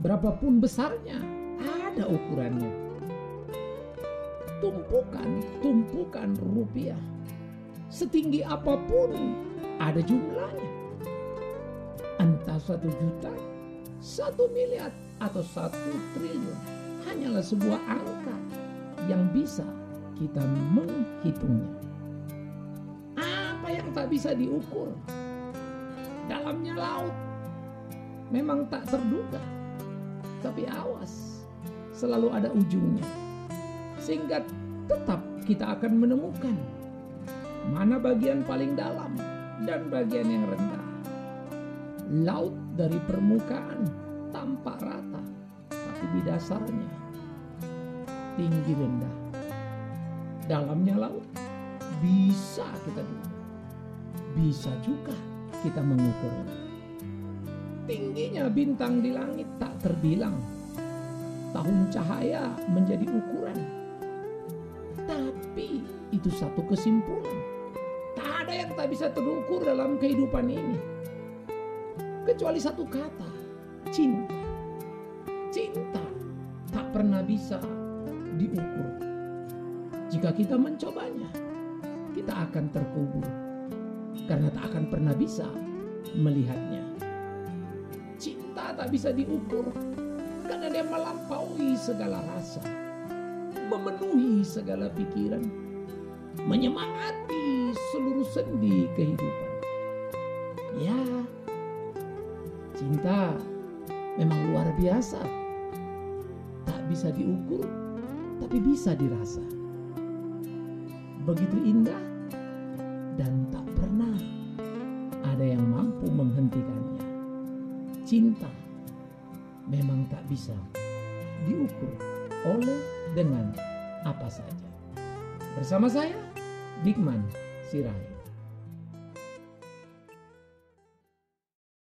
berapapun besarnya, ada ukurannya. Tumpukan rupiah, setinggi apapun ada jumlahnya. Entah 1 juta, 1 miliar, atau 1 triliun, hanyalah sebuah angka yang bisa kita menghitungnya. Apa yang tak bisa diukur? Dalamnya laut memang tak terduga, tapi awas, selalu ada ujungnya. Sehingga tetap kita akan menemukan mana bagian paling dalam dan bagian yang rendah. Laut dari permukaan tampak rata, tapi di dasarnya tinggi rendah. Dalamnya laut bisa kita duga, bisa juga kita mengukurnya. Tingginya bintang di langit tak terbilang, tahun cahaya menjadi ukuran. Tapi itu satu kesimpulan, tak ada yang tak bisa terukur dalam kehidupan ini, kecuali satu kata, cinta. Cinta tak pernah bisa diukur. Jika kita mencobanya, kita akan terkubur, karena tak akan pernah bisa melihatnya. Cinta tak bisa diukur, karena dia melampaui segala rasa, memenuhi segala pikiran, menyemangati seluruh sendi kehidupan. Ya, cinta memang luar biasa. Tak bisa diukur, tapi bisa dirasa. Begitu indah dan tak pernah ada yang mampu menghentikannya. Cinta memang tak bisa diukur oleh dengan apa saja. Bersama saya, Bigman Sirait.